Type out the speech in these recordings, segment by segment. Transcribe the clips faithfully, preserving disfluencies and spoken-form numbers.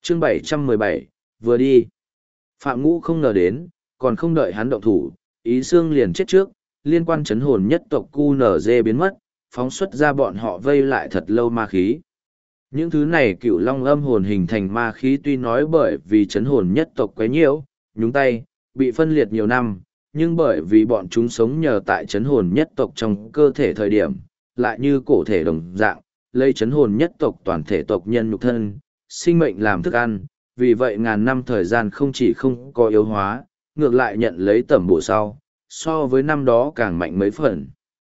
chương bảy trăm mười bảy, vừa đi. Phạm Ngũ không ngờ đến, còn không đợi hắn động thủ, Ý Xương liền chết trước, liên quan chấn hồn nhất tộc Q N Z biến mất, phóng xuất ra bọn họ vây lại thật lâu ma khí. Những thứ này cựu long âm hồn hình thành ma khí tuy nói bởi vì chấn hồn nhất tộc quấy nhiễu, nhúng tay, bị phân liệt nhiều năm, nhưng bởi vì bọn chúng sống nhờ tại chấn hồn nhất tộc trong cơ thể thời điểm, lại như cổ thể đồng dạng, lấy chấn hồn nhất tộc toàn thể tộc nhân nhục thân, sinh mệnh làm thức ăn, vì vậy ngàn năm thời gian không chỉ không có yếu hóa, ngược lại nhận lấy tẩm bổ sau, so với năm đó càng mạnh mấy phần.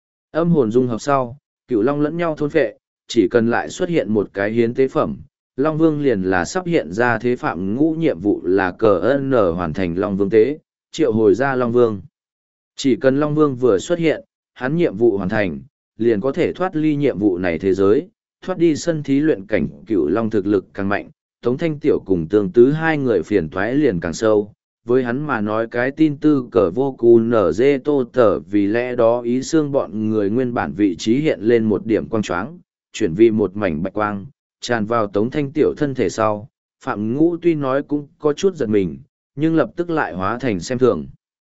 Âm hồn dung hợp sau, cựu long lẫn nhau thôn phệ, chỉ cần lại xuất hiện một cái hiến tế phẩm, Long Vương liền là sắp hiện ra thế Phạm Ngũ nhiệm vụ là cờ ân nở hoàn thành Long Vương tế, triệu hồi ra Long Vương. Chỉ cần Long Vương vừa xuất hiện, hắn nhiệm vụ hoàn thành, liền có thể thoát ly nhiệm vụ này thế giới, thoát đi sân thí luyện cảnh cựu Long thực lực càng mạnh, Tống Thanh Tiểu cùng tương tứ hai người phiền toái liền càng sâu. Với hắn mà nói cái tin tư cờ vô cù nở dê tô tở vì lẽ đó Ý Xương bọn người nguyên bản vị trí hiện lên một điểm quang choáng, chuyển vì một mảnh bạch quang, tràn vào Tống Thanh Tiểu thân thể sau. Phạm Ngũ tuy nói cũng có chút giật mình, nhưng lập tức lại hóa thành xem thường.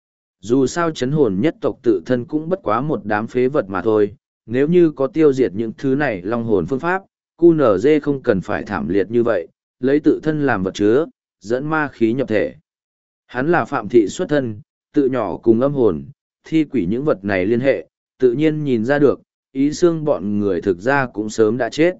Dù sao chấn hồn nhất tộc tự thân cũng bất quá một đám phế vật mà thôi, nếu như có tiêu diệt những thứ này long hồn phương pháp, cu nở dê không cần phải thảm liệt như vậy, lấy tự thân làm vật chứa, dẫn ma khí nhập thể. Hắn là phạm thị xuất thân, tự nhỏ cùng âm hồn, thi quỷ những vật này liên hệ, tự nhiên nhìn ra được, Ý Xương bọn người thực ra cũng sớm đã chết.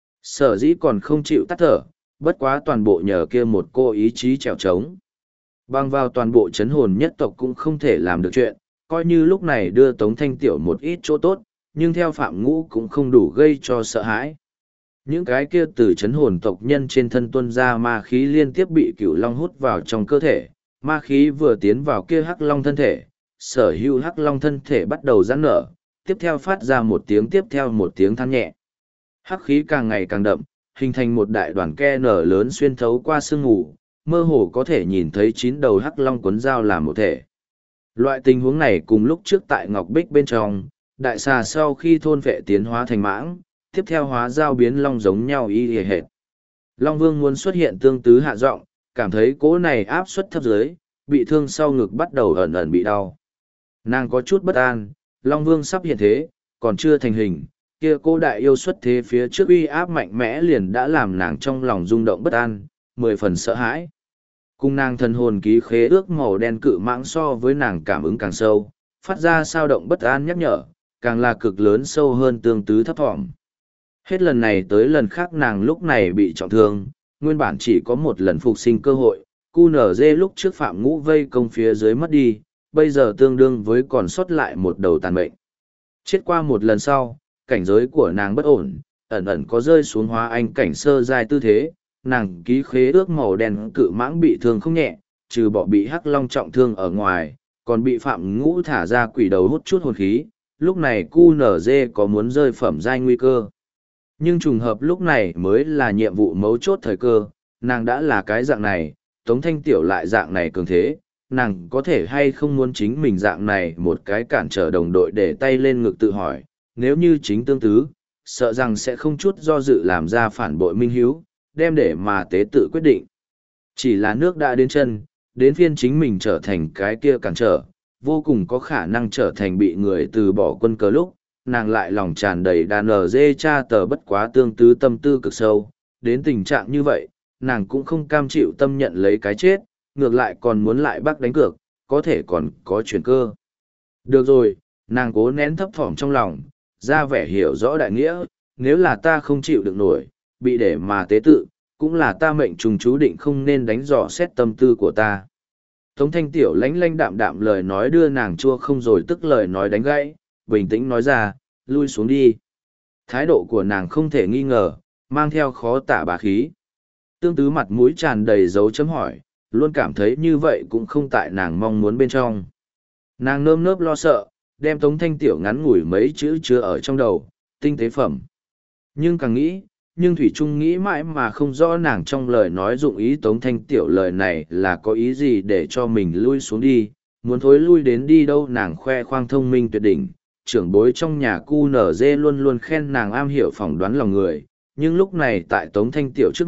Sở dĩ còn không chịu tắt thở, bất quá toàn bộ nhờ kia một cô ý chí trèo trống. Băng vào toàn bộ chấn hồn nhất tộc cũng không thể làm được chuyện, coi như lúc này đưa Tống Thanh Tiểu một ít chỗ tốt, nhưng theo Phạm Ngũ cũng không đủ gây cho sợ hãi. Những cái kia từ chấn hồn tộc nhân trên thân tuân ra ma khí liên tiếp bị cửu long hút vào trong cơ thể, ma khí vừa tiến vào kia hắc long thân thể, sở hữu hắc long thân thể bắt đầu giãn nở, tiếp theo phát ra một tiếng tiếp theo một tiếng than nhẹ. Hắc khí càng ngày càng đậm, hình thành một đại đoàn ke nở lớn xuyên thấu qua sương mù, mơ hồ có thể nhìn thấy chín đầu hắc long cuốn dao làm một thể. Loại tình huống này cùng lúc trước tại Ngọc Bích bên trong, đại xà sau khi thôn vệ tiến hóa thành mãng, tiếp theo hóa dao biến long giống nhau y hề hệt. Long Vương muốn xuất hiện tương tứ hạ giọng, cảm thấy cỗ này áp suất thấp dưới, bị thương sau ngực bắt đầu ẩn ẩn bị đau. Nàng có chút bất an, Long Vương sắp hiện thế, còn chưa thành hình, kia cô đại yêu xuất thế phía trước uy áp mạnh mẽ liền đã làm nàng trong lòng rung động bất an, mười phần sợ hãi. Cùng nàng thần hồn ký khế ước màu đen cự mãng so với nàng cảm ứng càng sâu, phát ra sao động bất an nhắc nhở, càng là cực lớn sâu hơn tương tứ thấp thỏm. Hết lần này tới lần khác nàng lúc này bị trọng thương, nguyên bản chỉ có một lần phục sinh cơ hội, cu nở dê lúc trước Phạm Ngũ vây công phía dưới mất đi, bây giờ tương đương với còn sót lại một đầu tàn mệnh. Chết qua một lần sau, cảnh giới của nàng bất ổn, ẩn ẩn có rơi xuống hóa anh cảnh sơ giai tư thế, nàng ký khế ước màu đen cự mãng bị thương không nhẹ, trừ bỏ bị hắc long trọng thương ở ngoài, còn bị Phạm Ngũ thả ra quỷ đầu hút chút hồn khí, lúc này cu nở dê có muốn rơi phẩm giai nguy cơ. Nhưng trùng hợp lúc này mới là nhiệm vụ mấu chốt thời cơ, nàng đã là cái dạng này, Tống Thanh Tiểu lại dạng này cường thế, nàng có thể hay không muốn chính mình dạng này một cái cản trở đồng đội để tay lên ngực tự hỏi, nếu như chính tương tứ, sợ rằng sẽ không chút do dự làm ra phản bội minh hiếu, đem để mà tế tự quyết định. Chỉ là nước đã đến chân, đến phiên chính mình trở thành cái kia cản trở, vô cùng có khả năng trở thành bị người từ bỏ quân cờ lúc, nàng lại lòng tràn đầy đàn ở dê cha tờ bất quá tương tứ tâm tư cực sâu, đến tình trạng như vậy, nàng cũng không cam chịu tâm nhận lấy cái chết, ngược lại còn muốn lại bắt đánh cược, có thể còn có chuyển cơ. Được rồi, nàng cố nén thấp thỏm trong lòng, ra vẻ hiểu rõ đại nghĩa, nếu là ta không chịu được nổi, bị để mà tế tự, cũng là ta mệnh trùng chú định không nên đánh dò xét tâm tư của ta. Tống Thanh Tiểu lánh lánh đạm đạm lời nói đưa nàng chua không rồi tức lời nói đánh gãy, bình tĩnh nói ra, lui xuống đi. Thái độ của nàng không thể nghi ngờ, mang theo khó tả bá khí. Tương tứ mặt mũi tràn đầy dấu chấm hỏi, luôn cảm thấy như vậy cũng không tại nàng mong muốn bên trong. Nàng nơm nớp lo sợ, đem Tống Thanh Tiểu ngắn ngủi mấy chữ chứa ở trong đầu, tinh tế phẩm. Nhưng càng nghĩ, nhưng Thủy Trung nghĩ mãi mà không rõ nàng trong lời nói dụng ý Tống Thanh Tiểu lời này là có ý gì để cho mình lui xuống đi, muốn thối lui đến đi đâu nàng khoe khoang thông minh tuyệt đỉnh, trưởng bối trong nhà cu nở dê luôn luôn khen nàng am hiểu phỏng đoán lòng người, nhưng lúc này tại Tống Thanh Tiểu trước mặt,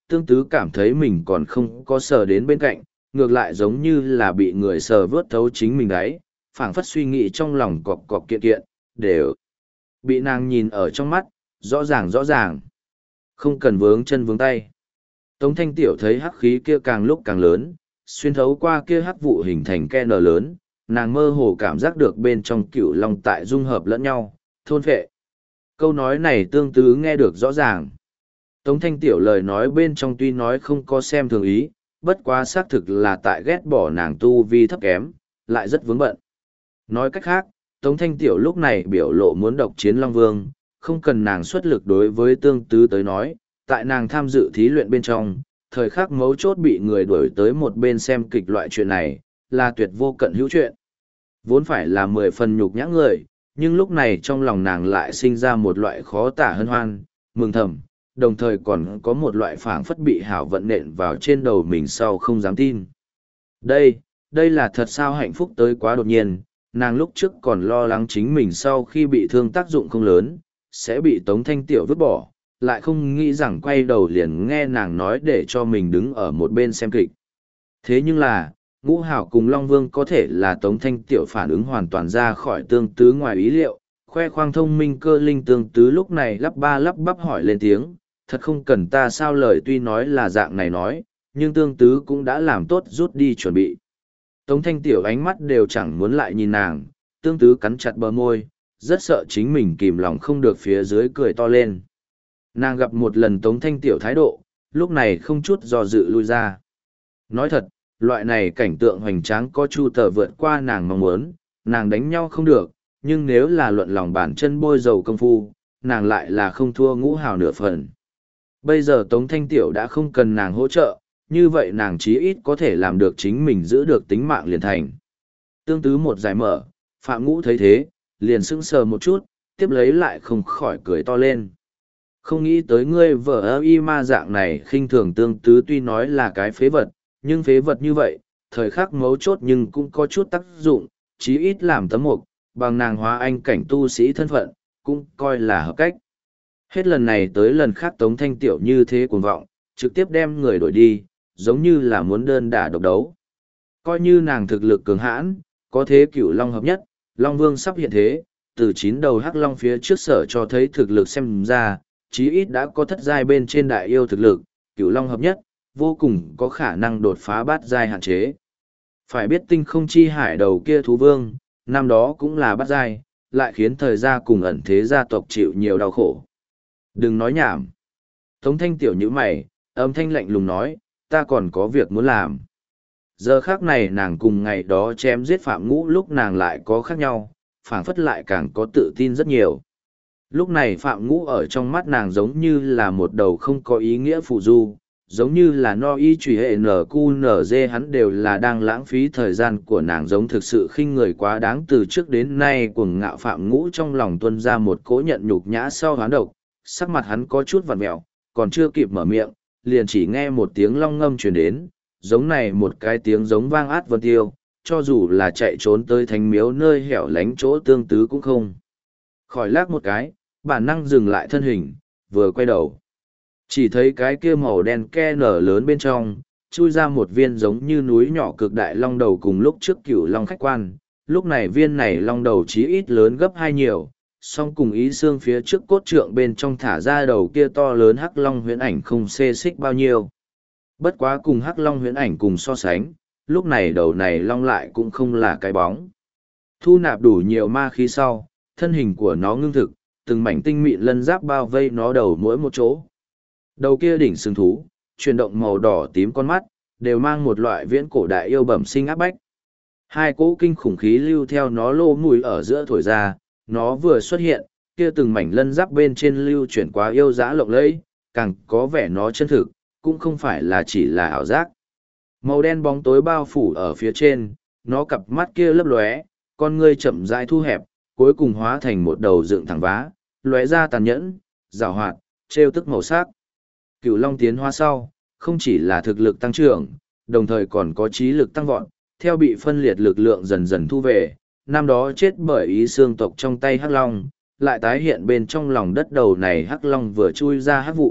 tương tứ cảm thấy mình còn không có sờ đến bên cạnh, ngược lại giống như là bị người sờ vớt thấu chính mình đấy, phảng phất suy nghĩ trong lòng cọc cọc kiện kiện, đều bị nàng nhìn ở trong mắt, rõ ràng rõ ràng. Không cần vướng chân vướng tay. Tống Thanh Tiểu thấy hắc khí kia càng lúc càng lớn, xuyên thấu qua kia hắc vụ hình thành ke nở lớn, nàng mơ hồ cảm giác được bên trong cựu long tại dung hợp lẫn nhau, thôn phệ. Câu nói này tương tứ nghe được rõ ràng. Tống Thanh Tiểu lời nói bên trong tuy nói không có xem thường ý, bất quá xác thực là tại ghét bỏ nàng tu vi thấp kém, lại rất vướng bận. Nói cách khác, Tống Thanh Tiểu lúc này biểu lộ muốn độc chiến Long Vương, không cần nàng xuất lực đối với tương tứ tới nói, tại nàng tham dự thí luyện bên trong, thời khắc mấu chốt bị người đuổi tới một bên xem kịch loại chuyện này, là tuyệt vô cận hữu chuyện. Vốn phải là mười phần nhục nhã người, nhưng lúc này trong lòng nàng lại sinh ra một loại khó tả hân hoan, mừng thầm, đồng thời còn có một loại phảng phất bị hảo vận nện vào trên đầu mình sau không dám tin. Đây, đây là thật sao hạnh phúc tới quá đột nhiên, nàng lúc trước còn lo lắng chính mình sau khi bị thương tác dụng không lớn, sẽ bị Tống Thanh Tiểu vứt bỏ, lại không nghĩ rằng quay đầu liền nghe nàng nói để cho mình đứng ở một bên xem kịch. Thế nhưng là, Ngũ Hảo cùng Long Vương có thể là Tống Thanh Tiểu phản ứng hoàn toàn ra khỏi tương tứ ngoài ý liệu, khoe khoang thông minh cơ linh tương tứ lúc này lắp ba lắp bắp hỏi lên tiếng, thật không cần ta sao lời tuy nói là dạng này nói, nhưng tương tứ cũng đã làm tốt rút đi chuẩn bị. Tống Thanh Tiểu ánh mắt đều chẳng muốn lại nhìn nàng, tương tứ cắn chặt bờ môi, rất sợ chính mình kìm lòng không được phía dưới cười to lên. Nàng gặp một lần Tống Thanh Tiểu thái độ, lúc này không chút do dự lui ra. Nói thật, loại này cảnh tượng hoành tráng có chu tờ vượt qua nàng mong muốn, nàng đánh nhau không được, nhưng nếu là luận lòng bản chân bôi dầu công phu, nàng lại là không thua Ngũ Hào nửa phần. Bây giờ Tống Thanh Tiểu đã không cần nàng hỗ trợ, như vậy nàng chí ít có thể làm được chính mình giữ được tính mạng liền thành. Tương tứ một giải mở, Phạm Ngũ thấy thế, liền sững sờ một chút, tiếp lấy lại không khỏi cười to lên. Không nghĩ tới ngươi vợ ơ y ma dạng này khinh thường tương tứ tuy nói là cái phế vật, nhưng phế vật như vậy, thời khắc mấu chốt nhưng cũng có chút tác dụng, chí ít làm tấm mục, bằng nàng hóa anh cảnh tu sĩ thân phận, cũng coi là hợp cách. Hết lần này tới lần khác Tống Thanh Tiểu như thế cuồng vọng, trực tiếp đem người đổi đi, giống như là muốn đơn đả độc đấu. Coi như nàng thực lực cường hãn, có thế cửu long hợp nhất, Long Vương sắp hiện thế, từ chín đầu hắc long phía trước sở cho thấy thực lực xem ra, chí ít đã có thất giai bên trên đại yêu thực lực, cửu long hợp nhất, vô cùng có khả năng đột phá bát giai hạn chế. Phải biết tinh không chi hải đầu kia thú vương, năm đó cũng là bát giai, lại khiến thời gia cùng ẩn thế gia tộc chịu nhiều đau khổ. Đừng nói nhảm. Tống Thanh Tiểu như mày, âm thanh lạnh lùng nói, ta còn có việc muốn làm. Giờ khác này nàng cùng ngày đó chém giết Phạm Ngũ lúc nàng lại có khác nhau, phảng phất lại càng có tự tin rất nhiều. Lúc này Phạm Ngũ ở trong mắt nàng giống như là một đầu không có ý nghĩa phụ du, giống như là no y trùy hệ nở cu nở dê hắn đều là đang lãng phí thời gian của nàng giống thực sự khinh người quá đáng từ trước đến nay cuồng ngạo Phạm Ngũ trong lòng tuân ra một cỗ nhận nhục nhã sau hoán độc, sắc mặt hắn có chút vặn mẹo, còn chưa kịp mở miệng, liền chỉ nghe một tiếng long ngâm truyền đến, giống này một cái tiếng giống vang át vân tiêu, cho dù là chạy trốn tới thánh miếu nơi hẻo lánh chỗ tương tứ cũng không. Khỏi lắc một cái, bản năng dừng lại thân hình, vừa quay đầu. Chỉ thấy cái kia màu đen ke nở lớn bên trong, chui ra một viên giống như núi nhỏ cực đại long đầu cùng lúc trước cửu long khách quan. Lúc này viên này long đầu chí ít lớn gấp hai nhiều, song cùng ý xương phía trước cốt trượng bên trong thả ra đầu kia to lớn hắc long huyễn ảnh không xê xích bao nhiêu. Bất quá cùng hắc long huyễn ảnh cùng so sánh, lúc này đầu này long lại cũng không là cái bóng. Thu nạp đủ nhiều ma khí sau, thân hình của nó ngưng thực, từng mảnh tinh mịn lân giáp bao vây nó đầu mỗi một chỗ. Đầu kia đỉnh sừng thú, chuyển động màu đỏ tím con mắt, đều mang một loại viễn cổ đại yêu bẩm sinh áp bách. Hai cỗ kinh khủng khí lưu theo nó lô mùi ở giữa thổi ra, nó vừa xuất hiện, kia từng mảnh lân giáp bên trên lưu chuyển quá yêu dã lộng lẫy, càng có vẻ nó chân thực, cũng không phải là chỉ là ảo giác. Màu đen bóng tối bao phủ ở phía trên, nó cặp mắt kia lấp lóe, con ngươi chậm rãi thu hẹp, cuối cùng hóa thành một đầu dựng thẳng vá, lóe ra tàn nhẫn, giảo hoạt, trêu tức màu sắc. Cửu Long tiến hóa sau, không chỉ là thực lực tăng trưởng, đồng thời còn có trí lực tăng vọt, theo bị phân liệt lực lượng dần dần thu về, năm đó chết bởi ý xương tộc trong tay Hắc Long, lại tái hiện bên trong lòng đất đầu này Hắc Long vừa chui ra hắc vụ,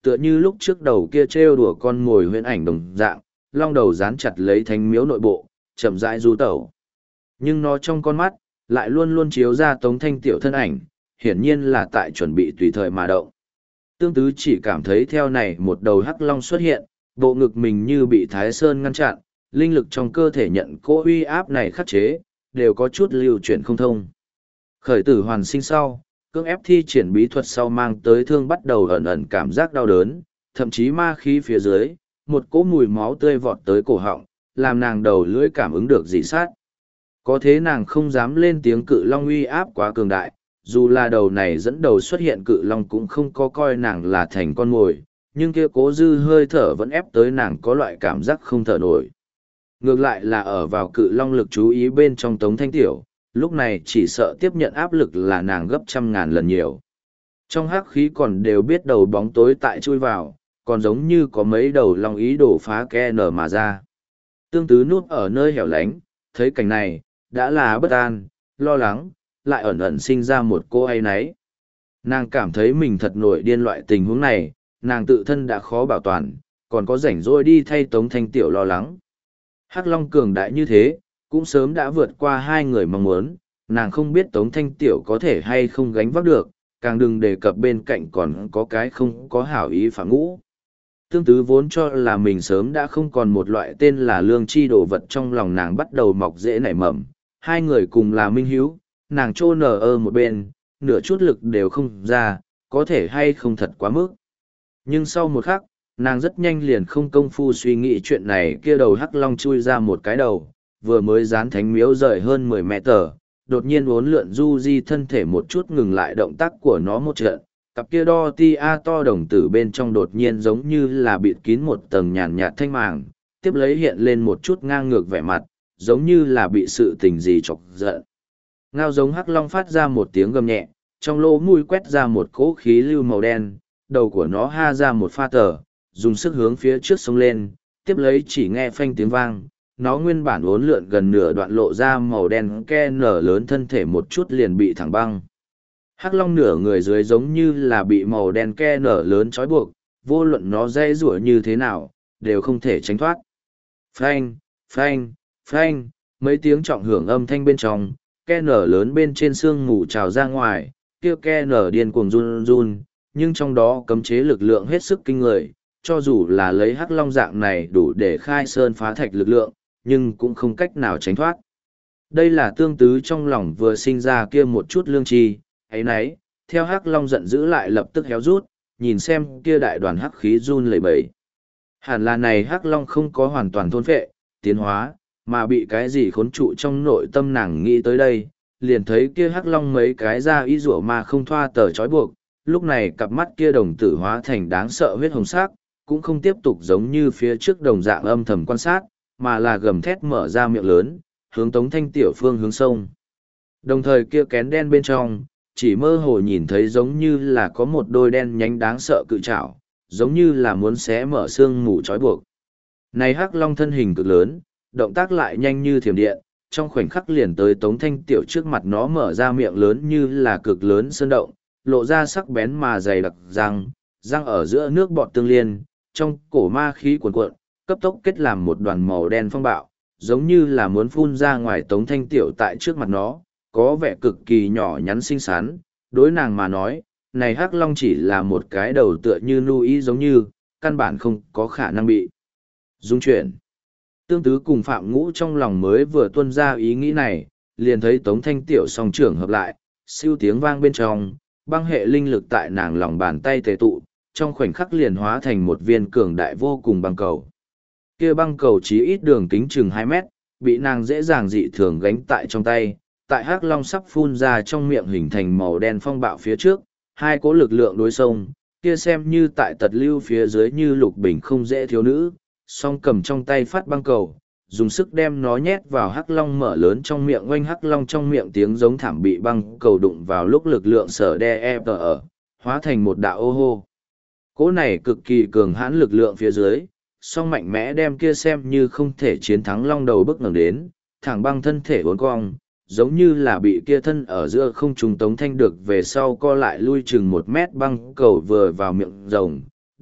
tựa như lúc trước đầu kia trêu đùa con mồi huyễn ảnh đồng dạng, long đầu dán chặt lấy thánh miếu nội bộ, chậm rãi du tẩu. Nhưng nó trong con mắt, lại luôn luôn chiếu ra Tống Thanh Tiểu thân ảnh, hiển nhiên là tại chuẩn bị tùy thời mà động. Tương Tứ chỉ cảm thấy theo này một đầu hắc long xuất hiện, bộ ngực mình như bị Thái Sơn ngăn chặn, linh lực trong cơ thể nhận cỗ uy áp này khắc chế, đều có chút lưu chuyển không thông. Khởi tử hoàn sinh sau, cưỡng ép thi triển bí thuật sau mang tới thương bắt đầu ẩn ẩn cảm giác đau đớn, thậm chí ma khí phía dưới, một cỗ mùi máu tươi vọt tới cổ họng, làm nàng đầu lưỡi cảm ứng được dị sát. Có thế nàng không dám lên tiếng, cự long uy áp quá cường đại, dù là đầu này dẫn đầu xuất hiện cự long cũng không có coi nàng là thành con mồi, nhưng kia cố dư hơi thở vẫn ép tới nàng có loại cảm giác không thở nổi. Ngược lại là ở vào cự long lực chú ý bên trong Tống Thanh Tiểu, lúc này chỉ sợ tiếp nhận áp lực là nàng gấp trăm ngàn lần nhiều. Trong hắc khí còn đều biết đầu bóng tối tại chui vào, còn giống như có mấy đầu long ý đổ phá ke nở mà ra. Tương Tứ núp ở nơi hẻo lánh, thấy cảnh này, đã là bất an, lo lắng, lại ẩn ẩn sinh ra một cô ấy nấy. Nàng cảm thấy mình thật nổi điên loại tình huống này, nàng tự thân đã khó bảo toàn, còn có rảnh rỗi đi thay Tống Thanh Tiểu lo lắng. Hắc Long cường đại như thế, cũng sớm đã vượt qua hai người mong muốn, nàng không biết Tống Thanh Tiểu có thể hay không gánh vác được, càng đừng đề cập bên cạnh còn có cái không có hảo ý Phạm Ngũ. Tương Tứ vốn cho là mình sớm đã không còn một loại tên là lương chi đồ vật, trong lòng nàng bắt đầu mọc rễ nảy mầm, hai người cùng là minh hiếu, nàng trô nở ơ một bên, nửa chút lực đều không ra, có thể hay không thật quá mức. Nhưng sau một khắc, nàng rất nhanh liền không công phu suy nghĩ chuyện này, kia đầu hắc long chui ra một cái đầu, vừa mới dán thánh miếu rời hơn mười mét tờ, đột nhiên uốn lượn du di thân thể một chút, ngừng lại động tác của nó một trận, cặp kia đo ti a to đồng tử bên trong đột nhiên giống như là bịt kín một tầng nhàn nhạt thanh màng, tiếp lấy hiện lên một chút ngang ngược vẻ mặt, giống như là bị sự tình gì chọc giận. Ngao giống hắc long phát ra một tiếng gầm nhẹ, trong lỗ mũi quét ra một cỗ khí lưu màu đen, đầu của nó ha ra một pha tờ, dùng sức hướng phía trước sông lên, tiếp lấy chỉ nghe phanh tiếng vang, nó nguyên bản uốn lượn gần nửa đoạn lộ ra màu đen ke nở lớn thân thể một chút liền bị thẳng băng. Hắc long nửa người dưới giống như là bị màu đen ke nở lớn trói buộc, vô luận nó dây rủa như thế nào, đều không thể tránh thoát. Phanh, phanh, phanh, mấy tiếng trọng hưởng âm thanh bên trong, ke nở lớn bên trên xương mù trào ra ngoài, kia ke nở điên cuồng run run, nhưng trong đó cấm chế lực lượng hết sức kinh người, cho dù là lấy hắc long dạng này đủ để khai sơn phá thạch lực lượng, nhưng cũng không cách nào tránh thoát. Đây là Tương Tứ trong lòng vừa sinh ra kia một chút lương tri, ấy nấy, theo hắc long giận dữ lại lập tức héo rút, nhìn xem kia đại đoàn hắc khí run lẩy bẩy. Hẳn là này hắc long không có hoàn toàn thôn phệ, tiến hóa, mà bị cái gì khốn trụ trong nội tâm nàng nghĩ tới đây, liền thấy kia hắc long mấy cái ra ý rủa mà không thoa tờ trói buộc, lúc này cặp mắt kia đồng tử hóa thành đáng sợ huyết hồng sắc, cũng không tiếp tục giống như phía trước đồng dạng âm thầm quan sát, mà là gầm thét mở ra miệng lớn, hướng Tống Thanh Tiểu phương hướng sông. Đồng thời kia kén đen bên trong, chỉ mơ hồ nhìn thấy giống như là có một đôi đen nhánh đáng sợ cự trảo, giống như là muốn xé mở xương mù trói buộc. Này hắc long thân hình cực lớn, động tác lại nhanh như thiểm điện, trong khoảnh khắc liền tới Tống Thanh Tiểu trước mặt, nó mở ra miệng lớn như là cực lớn sơn động, lộ ra sắc bén mà dày đặc răng, răng ở giữa nước bọt tương liên, trong cổ ma khí cuồn cuộn, cấp tốc kết làm một đoàn màu đen phong bạo, giống như là muốn phun ra ngoài. Tống Thanh Tiểu tại trước mặt nó, có vẻ cực kỳ nhỏ nhắn xinh xắn, đối nàng mà nói, này hắc long chỉ là một cái đầu tựa như Louis giống như, căn bản không có khả năng bị dung chuyển. Tương Tứ cùng Phạm Ngũ trong lòng mới vừa tuôn ra ý nghĩ này, liền thấy Tống Thanh Tiểu song trưởng hợp lại, siêu tiếng vang bên trong, băng hệ linh lực tại nàng lòng bàn tay tề tụ, trong khoảnh khắc liền hóa thành một viên cường đại vô cùng băng cầu. Kia băng cầu chí ít đường kính chừng hai mét, bị nàng dễ dàng dị thường gánh tại trong tay, tại hắc long sắp phun ra trong miệng hình thành màu đen phong bạo phía trước, hai cỗ lực lượng đối xông, kia xem như tại tật lưu phía dưới như lục bình không dễ thiếu nữ, song cầm trong tay phát băng cầu, dùng sức đem nó nhét vào hắc long mở lớn trong miệng. Oanh, hắc long trong miệng tiếng giống thảm bị băng cầu đụng vào lúc lực lượng sở đe ép ở, hóa thành một đạo ô hô. Cỗ này cực kỳ cường hãn lực lượng phía dưới, song mạnh mẽ đem kia xem như không thể chiến thắng long đầu bức ngẩng đến, thẳng băng thân thể uốn cong, giống như là bị kia thân ở giữa không trung Tống Thanh được về sau co lại lui chừng một mét băng cầu vừa vào miệng rồng,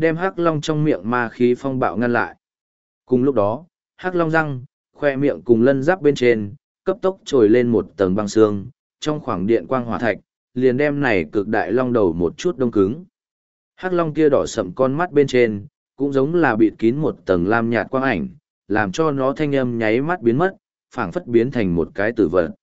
đem hắc long trong miệng ma khí phong bạo ngăn lại. Cùng lúc đó, hắc long răng, khoe miệng cùng lân giáp bên trên, cấp tốc trồi lên một tầng băng xương, trong khoảng điện quang hỏa thạch, liền đem này cực đại long đầu một chút đông cứng. Hắc long kia đỏ sậm con mắt bên trên, cũng giống là bịt kín một tầng lam nhạt quang ảnh, làm cho nó thanh âm nháy mắt biến mất, phảng phất biến thành một cái tử vật.